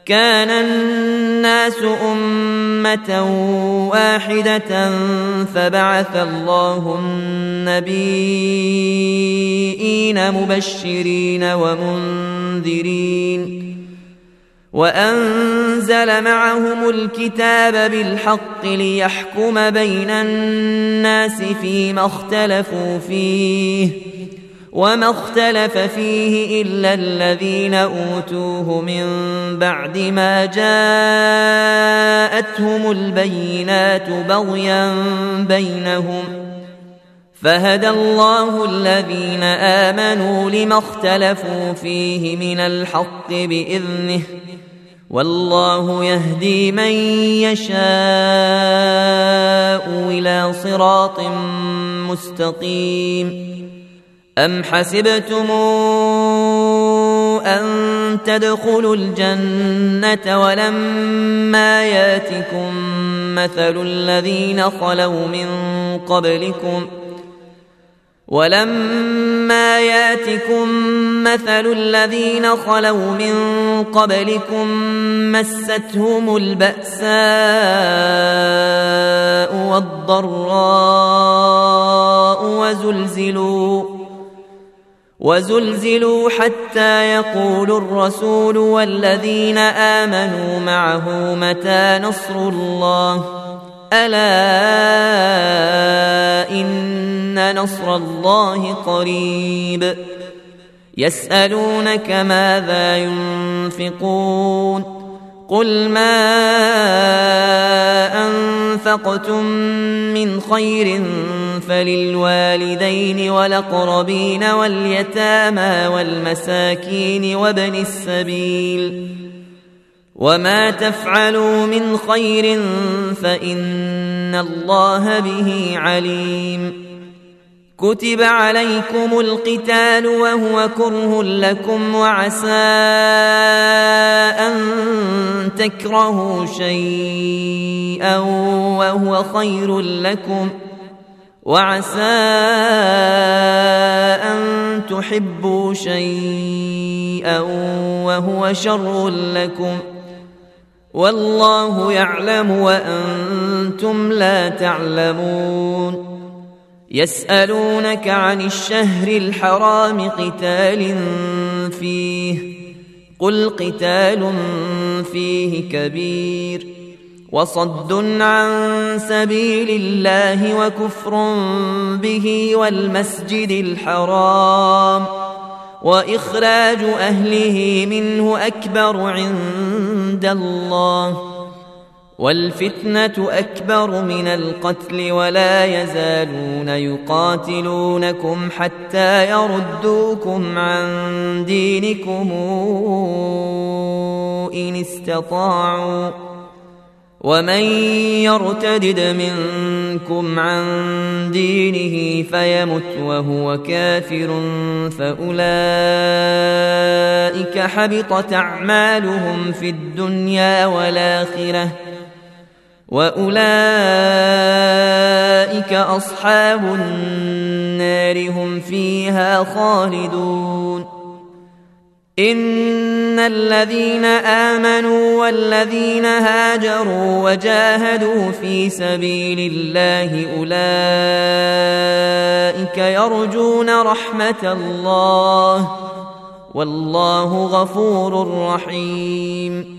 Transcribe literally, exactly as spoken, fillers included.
كان الناس أمة واحدة فبعث الله النبيين مبشرين ومنذرين وأنزل معهم الكتاب بالحق ليحكم بين الناس فيما اختلفوا فيه وما اختلف فيه إلا الذين أوتوه من بعد ما جاءتهم البينات بغيا بينهم فهدى الله الذين آمنوا لما اختلفوا فيه من الحق بإذنه والله يهدي من يشاء إلى صراط مستقيم أم حسبتم أن تدخلوا الجنة ولما ياتكم مثل الذين خلوا من قبلكم ولما ياتكم مثل الذين خلوا من قبلكم مستهم البأساء والضراء وزلزلوا وزلزلوا حتى يقول الرسول والذين آمنوا معه متى نصر الله ألا إن نصر الله قريب يسألونك ماذا ينفقون قل ما أنفقتم من خير فللوالدين والأقربين واليتامى والمساكين وابن السبيل وما تفعلوا من خير فإن الله به عليم كتب عليكم القتال وهو كره لكم وعسى أن تكرهوا شيئا وهو خير لكم وعسى أن تحبوا شيئا وهو شر لكم والله يعلم وأنتم لا تعلمون يسألونك عن الشهر الحرام قتال فيه قل قتال فيه كبير وصد عن سبيل الله وكفر به والمسجد الحرام وإخراج أهله منه أكبر عند الله والفتنة أكبر من القتل ولا يزالون يقاتلونكم حتى يردوكم عن دينكم إن استطاعوا ومن يرتدد منكم عن دينه فيمت وهو كافر فأولئك حبطت أعمالهم في الدنيا والآخرة وأولئك أصحاب النار هم فيها خالدون إن الذين آمنوا والذين هاجروا وجاهدوا في سبيل الله أولئك يرجون رحمة الله والله غفور رحيم